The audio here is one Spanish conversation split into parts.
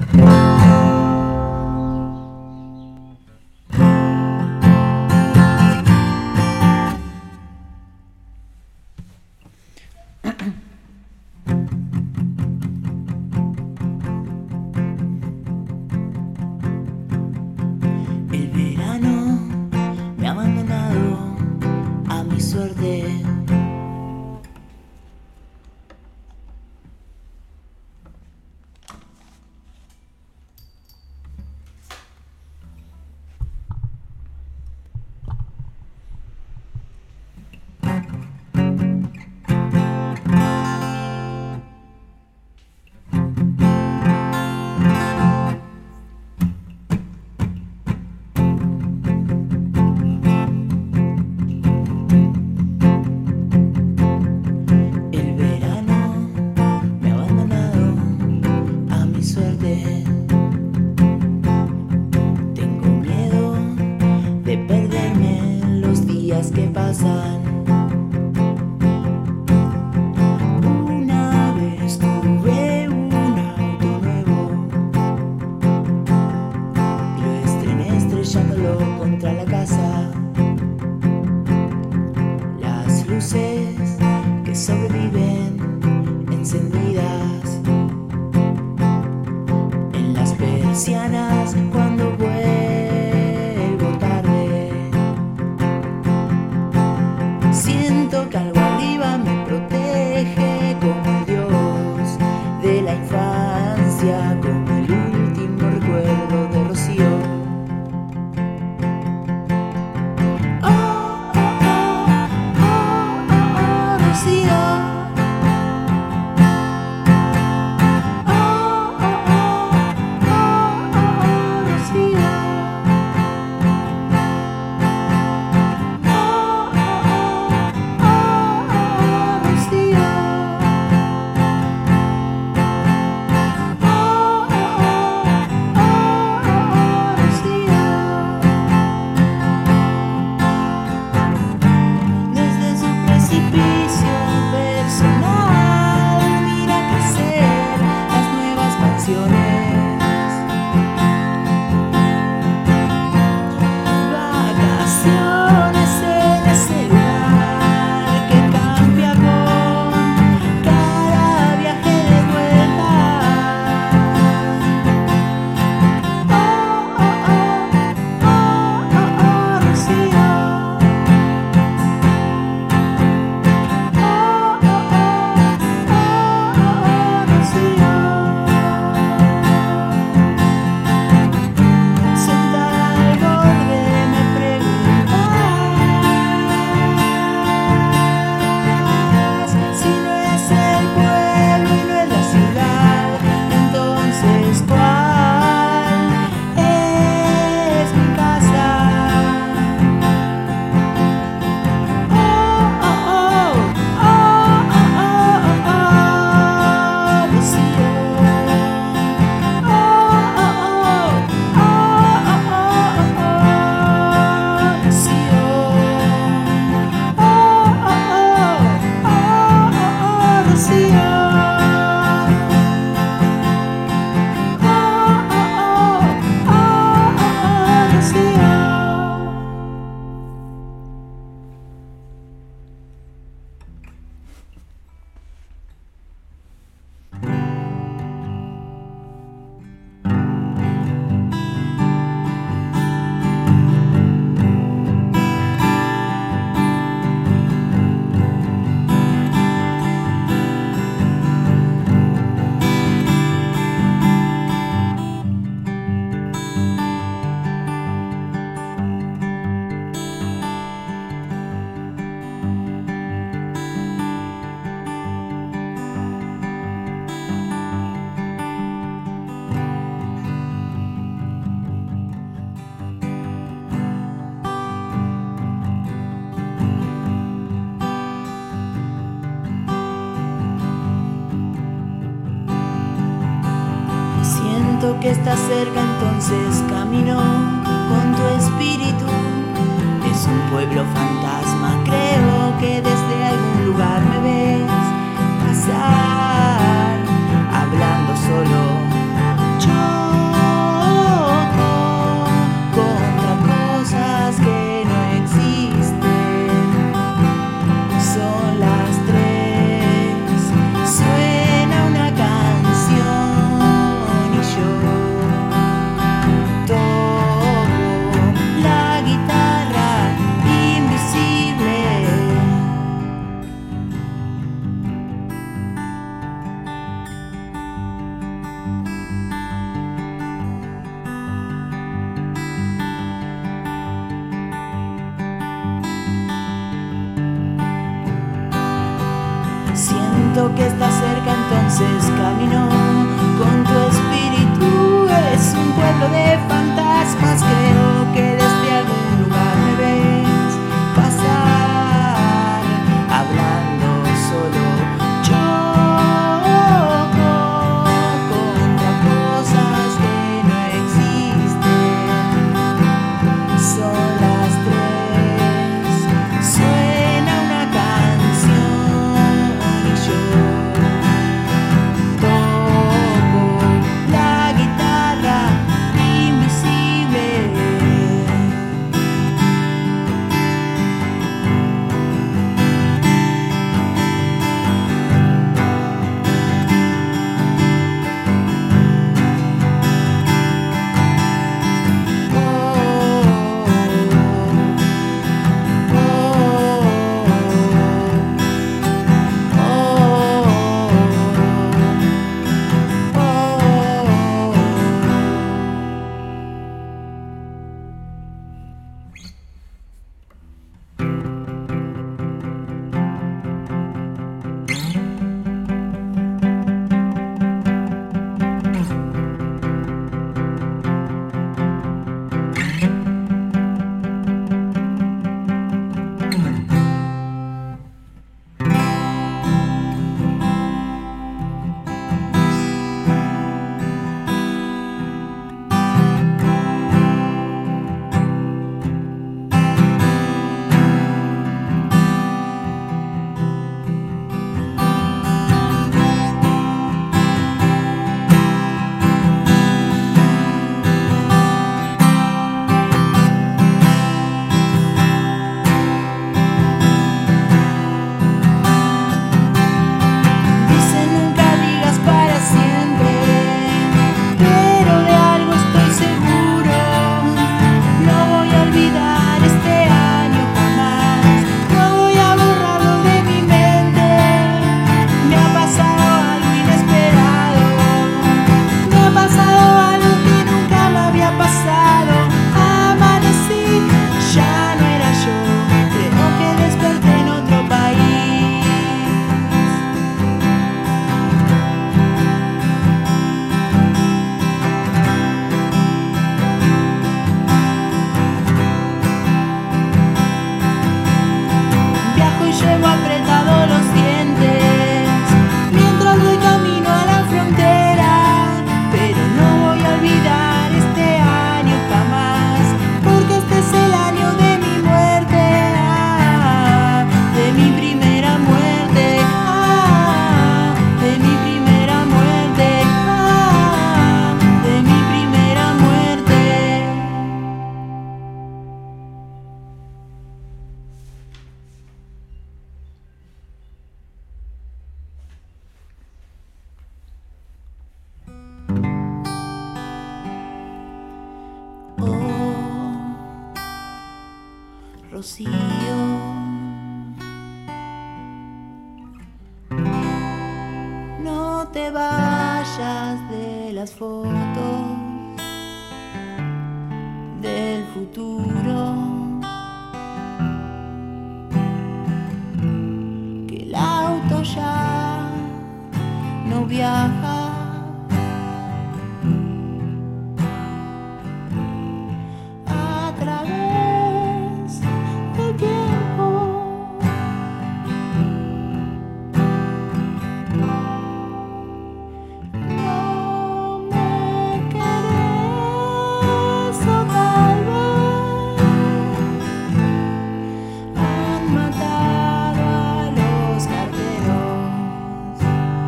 El verano me ha abandonado a mi suerte. Tengo miedo de perderme los días que pasan. Una vez tuve un auto nuevo y lo estrené estrellándolo contra la casa. Las luces que sobreviven encendidas en las persianas cuando vuelvo tarde. Siento que algo arriba me protege como el Dios de la infancia, como el último recuerdo de Rocío. Oh, oh, oh, oh, oh, oh, Rocío. Que está cerca, entonces camino con tu espíritu. Es un pueblo fantasma, creo que desde algún lugar me ves pasar, hablando solo yo. siento que está cerca, entonces camino con tu espíritu. Es un pueblo de fantasmas, creo que desde algún lugar me ves pasar, hablando solo. Choco contra cosas que no existen. Son las 3, suena una canción y yo toco la guitarra invisible. Llevo apretados los dientes mientras voy camino a la frontera, pero no voy a olvidar este año jamás, porque este es el año de mi muerte, de mi primera muerte, de mi primera muerte, de mi primera muerte. Rocío, no te vayas de las fotos del futuro, que el auto ya no viaja. Matado a los carteros.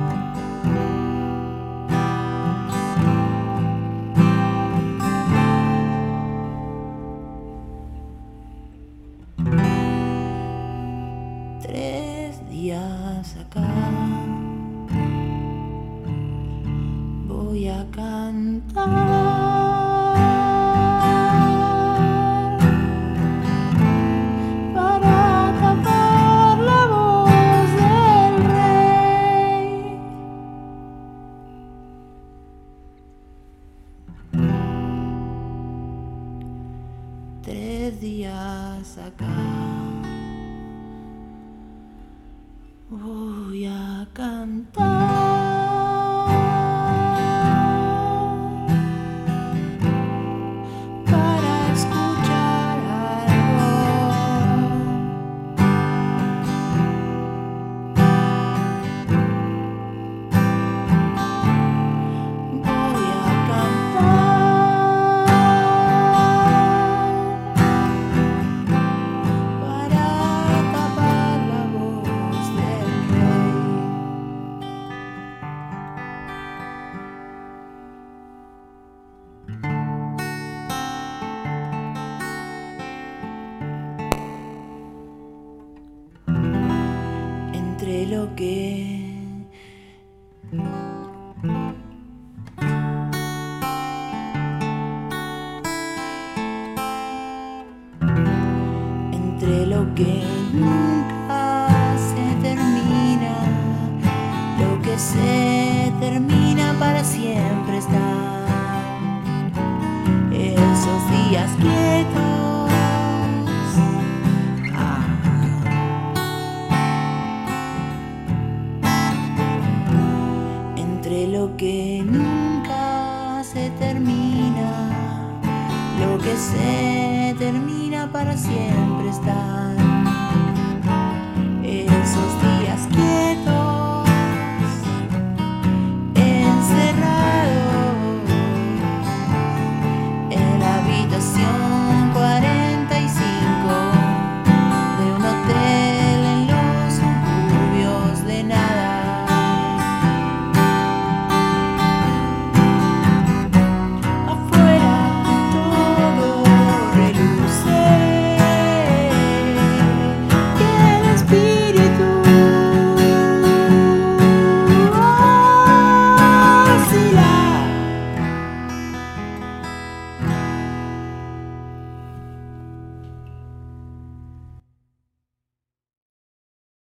3 días acá voy a cantar para tapar la voz del rey. 3 días acá voy a cantar para escuchar algo. Voy a cantar para tapar la voz del rey. Entre lo que nunca se termina, lo que se termina para siempre está. Esos días quietos, entre lo que nunca se termina, lo que se termina para siempre está.